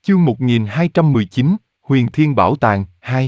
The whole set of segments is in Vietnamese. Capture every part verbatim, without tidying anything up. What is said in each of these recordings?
Chương một nghìn hai trăm mười chín, Huyền Thiên Bảo Tàng, hai.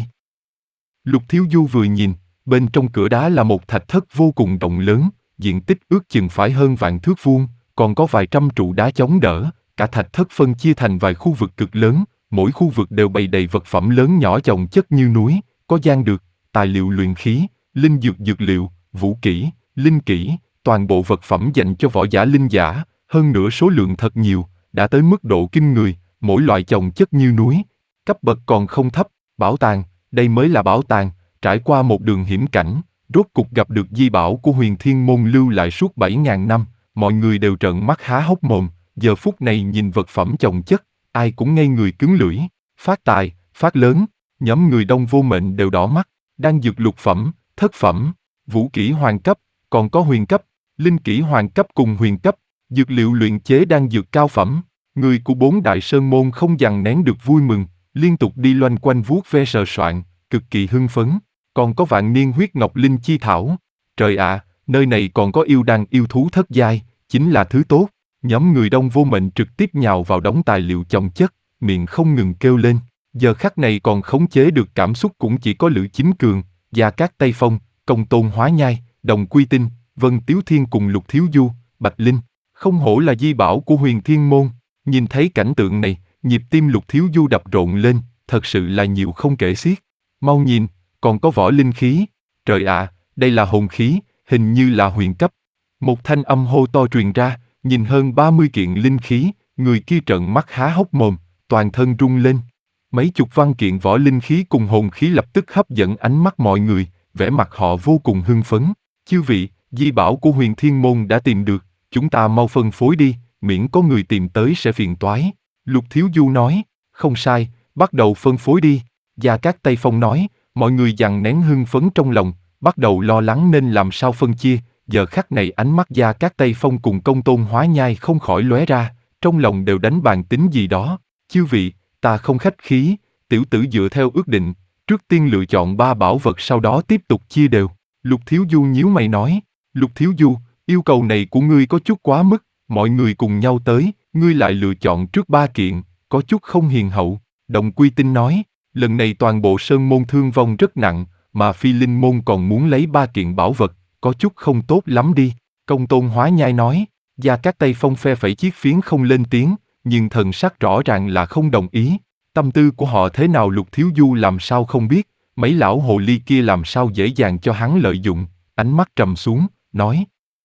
Lục Thiếu Du vừa nhìn, bên trong cửa đá là một thạch thất vô cùng rộng lớn, diện tích ước chừng phải hơn vạn thước vuông, còn có vài trăm trụ đá chống đỡ, cả thạch thất phân chia thành vài khu vực cực lớn, mỗi khu vực đều bày đầy vật phẩm lớn nhỏ chồng chất như núi, có gian được, tài liệu luyện khí, linh dược dược liệu, vũ kỹ, linh kỹ, toàn bộ vật phẩm dành cho võ giả linh giả, hơn nữa số lượng thật nhiều, đã tới mức độ kinh người, mỗi loại chồng chất như núi, cấp bậc còn không thấp. Bảo tàng, đây mới là bảo tàng. Trải qua một đường hiểm cảnh, rốt cục gặp được di bảo của Huyền Thiên Môn lưu lại suốt bảy ngàn năm, mọi người đều trợn mắt há hốc mồm, giờ phút này nhìn vật phẩm chồng chất, ai cũng ngây người cứng lưỡi. Phát tài, phát lớn, nhóm người Đông Vô Mệnh đều đỏ mắt, đan dược lục phẩm, thất phẩm, vũ kỹ hoàng cấp, còn có huyền cấp, linh kỹ hoàng cấp cùng huyền cấp, dược liệu luyện chế đan dược cao phẩm. Người của bốn đại sơn môn không dằn nén được vui mừng, liên tục đi loanh quanh vuốt ve sờ soạn, cực kỳ hưng phấn. Còn có vạn niên huyết ngọc linh chi thảo. Trời ạ, à, nơi này còn có yêu đan yêu thú thất giai, chính là thứ tốt. Nhóm người Đông Vô Mệnh trực tiếp nhào vào đống tài liệu chồng chất, miệng không ngừng kêu lên. Giờ khắc này còn khống chế được cảm xúc cũng chỉ có Lữ Chính Cường, Gia Cát Tây Phong, Công Tôn Hóa Nhai, Đồng Quy Tinh, Vân Tiếu Thiên cùng Lục Thiếu Du, Bạch Linh. Không hổ là di bảo của Huyền Thiên Môn. Nhìn thấy cảnh tượng này, nhịp tim Lục Thiếu Du đập rộn lên, thật sự là nhiều không kể xiết. Mau nhìn, còn có võ linh khí. Trời ạ, à, đây là hồn khí, hình như là huyền cấp. Một thanh âm hô to truyền ra, nhìn hơn ba mươi kiện linh khí, người kia trợn mắt há hốc mồm, toàn thân rung lên. Mấy chục văn kiện võ linh khí cùng hồn khí lập tức hấp dẫn ánh mắt mọi người, vẻ mặt họ vô cùng hưng phấn. Chư vị, di bảo của Huyền Thiên Môn đã tìm được, chúng ta mau phân phối đi, miễn có người tìm tới sẽ phiền toái. Lục Thiếu Du nói, không sai, bắt đầu phân phối đi. Gia Cát Tây Phong nói, mọi người dằn nén hưng phấn trong lòng, bắt đầu lo lắng nên làm sao phân chia. Giờ khắc này ánh mắt Gia Cát Tây Phong cùng Công Tôn Hóa Nhai không khỏi lóe ra, trong lòng đều đánh bàn tính gì đó. Chư vị, ta không khách khí, tiểu tử dựa theo ước định, trước tiên lựa chọn ba bảo vật sau đó tiếp tục chia đều. Lục Thiếu Du nhíu mày nói, Lục Thiếu Du, yêu cầu này của ngươi có chút quá mức, mọi người cùng nhau tới, ngươi lại lựa chọn trước ba kiện, có chút không hiền hậu. Đồng Quy Tinh nói, lần này toàn bộ sơn môn thương vong rất nặng, mà Phi Linh môn còn muốn lấy ba kiện bảo vật, có chút không tốt lắm đi. Công Tôn Hóa Nhai nói, Gia Cát Tây Phong phe phẩy chiếc phiến không lên tiếng, nhưng thần sắc rõ ràng là không đồng ý. Tâm tư của họ thế nào Lục Thiếu Du làm sao không biết, mấy lão hồ ly kia làm sao dễ dàng cho hắn lợi dụng. Ánh mắt trầm xuống, nói,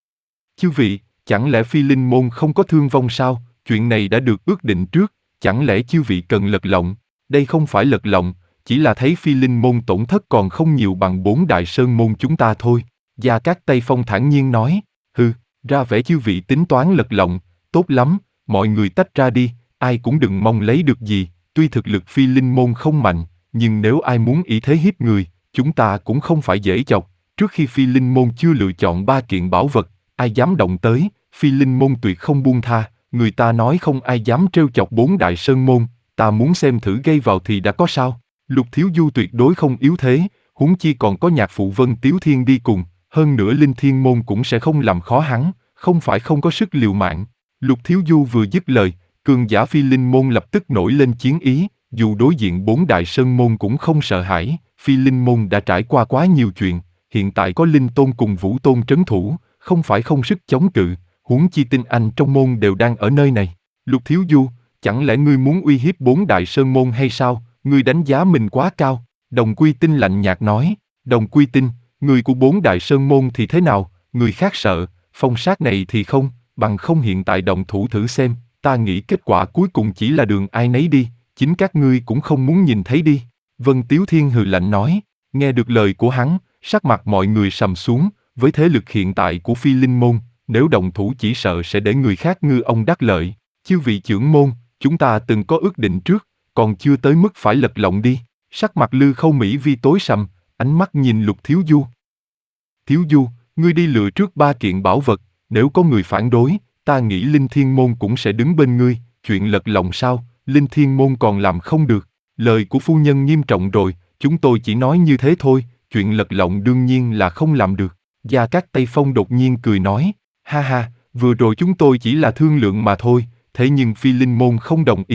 chư vị, chẳng lẽ Phi Linh môn không có thương vong sao? Chuyện này đã được ước định trước, chẳng lẽ chư vị cần lật lọng? Đây không phải lật lọng, chỉ là thấy Phi Linh môn tổn thất còn không nhiều bằng bốn đại sơn môn chúng ta thôi. Gia Cát Tây Phong thản nhiên nói, hừ, ra vẻ chư vị tính toán lật lọng, tốt lắm, mọi người tách ra đi, ai cũng đừng mong lấy được gì. Tuy thực lực Phi Linh môn không mạnh, nhưng nếu ai muốn ỷ thế hiếp người, chúng ta cũng không phải dễ chọc. Trước khi Phi Linh môn chưa lựa chọn ba kiện bảo vật, ai dám động tới, Phi Linh môn tuyệt không buông tha. Người ta nói không ai dám trêu chọc bốn đại sơn môn, ta muốn xem thử gây vào thì đã có sao. Lục Thiếu Du tuyệt đối không yếu thế, huống chi còn có nhạc phụ Vân Tiếu Thiên đi cùng, hơn nữa Linh Thiên môn cũng sẽ không làm khó hắn, không phải không có sức liều mạng. Lục Thiếu Du vừa dứt lời, cường giả Phi Linh môn lập tức nổi lên chiến ý, dù đối diện bốn đại sơn môn cũng không sợ hãi, Phi Linh môn đã trải qua quá nhiều chuyện, hiện tại có Linh Tôn cùng Vũ Tôn trấn thủ, không phải không sức chống cự, huống chi tinh anh trong môn đều đang ở nơi này. Lục Thiếu Du, chẳng lẽ ngươi muốn uy hiếp bốn đại sơn môn hay sao? Ngươi đánh giá mình quá cao. Đồng Quy Tinh lạnh nhạt nói, Đồng Quy Tinh, người của bốn đại sơn môn thì thế nào? Người khác sợ, phong sát này thì không, bằng không hiện tại động thủ thử xem, ta nghĩ kết quả cuối cùng chỉ là đường ai nấy đi, chính các ngươi cũng không muốn nhìn thấy đi. Vân Tiếu Thiên hừ lạnh nói, nghe được lời của hắn, sắc mặt mọi người sầm xuống, với thế lực hiện tại của Phi Linh môn, nếu động thủ chỉ sợ sẽ để người khác ngư ông đắc lợi. Chư vị trưởng môn, chúng ta từng có ước định trước, còn chưa tới mức phải lật lọng đi. Sắc mặt Lư Khâu Mỹ Vi tối sầm, ánh mắt nhìn Lục Thiếu Du. Thiếu Du, ngươi đi lựa trước ba kiện bảo vật, nếu có người phản đối, ta nghĩ Linh Thiên môn cũng sẽ đứng bên ngươi. Chuyện lật lọng sao, Linh Thiên môn còn làm không được. Lời của phu nhân nghiêm trọng rồi, chúng tôi chỉ nói như thế thôi, chuyện lật lọng đương nhiên là không làm được. Gia Cát Tây Phong đột nhiên cười nói, ha ha, vừa rồi chúng tôi chỉ là thương lượng mà thôi, thế nhưng Phi Linh môn không đồng ý,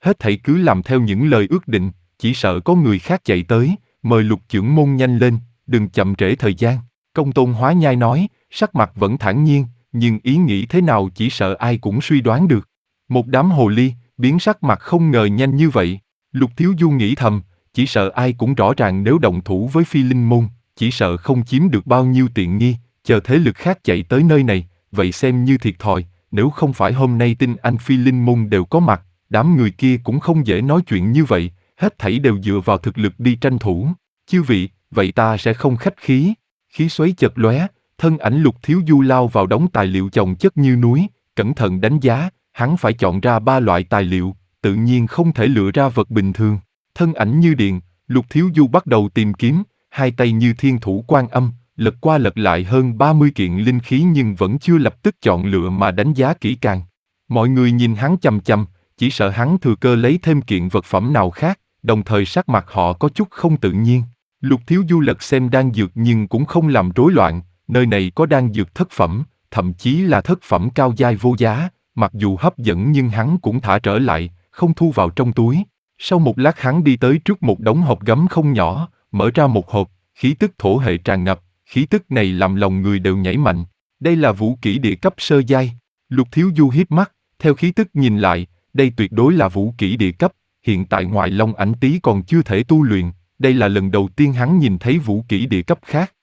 Hết thảy cứ làm theo những lời ước định, chỉ sợ có người khác chạy tới, mời Lục trưởng môn nhanh lên, đừng chậm trễ thời gian. Công tôn Hóa Nhai nói, sắc mặt vẫn thản nhiên, nhưng ý nghĩ thế nào chỉ sợ ai cũng suy đoán được. Một đám hồ ly, biến sắc mặt không ngờ nhanh như vậy. Lục Thiếu Du nghĩ thầm, chỉ sợ ai cũng rõ ràng nếu động thủ với Phi Linh Môn, chỉ sợ không chiếm được bao nhiêu tiện nghi, chờ thế lực khác chạy tới nơi này, vậy xem như thiệt thòi, nếu không phải hôm nay tin anh Phi Linh Môn đều có mặt, đám người kia cũng không dễ nói chuyện như vậy, hết thảy đều dựa vào thực lực đi tranh thủ. Chư vị, vậy ta sẽ không khách khí. Khí xoáy chợt lóe, thân ảnh Lục Thiếu Du lao vào đống tài liệu chồng chất như núi, cẩn thận đánh giá, hắn phải chọn ra ba loại tài liệu, tự nhiên không thể lựa ra vật bình thường. Thân ảnh như điện, Lục Thiếu Du bắt đầu tìm kiếm, hai tay như thiên thủ quan âm, lật qua lật lại hơn ba mươi kiện linh khí nhưng vẫn chưa lập tức chọn lựa mà đánh giá kỹ càng. Mọi người nhìn hắn chằm chằm, chỉ sợ hắn thừa cơ lấy thêm kiện vật phẩm nào khác, đồng thời sắc mặt họ có chút không tự nhiên. Lục Thiếu Du lật xem đan dược nhưng cũng không làm rối loạn, nơi này có đan dược thất phẩm, thậm chí là thất phẩm cao giai vô giá, mặc dù hấp dẫn nhưng hắn cũng thả trở lại, không thu vào trong túi. Sau một lát hắn đi tới trước một đống hộp gấm không nhỏ, mở ra một hộp, khí tức thổ hệ tràn ngập, khí tức này làm lòng người đều nhảy mạnh. Đây là vũ kỹ địa cấp sơ giai. Lục Thiếu Du híp mắt, theo khí tức nhìn lại, đây tuyệt đối là vũ kỹ địa cấp, hiện tại ngoại Long Ảnh Tý còn chưa thể tu luyện, đây là lần đầu tiên hắn nhìn thấy vũ kỹ địa cấp khác.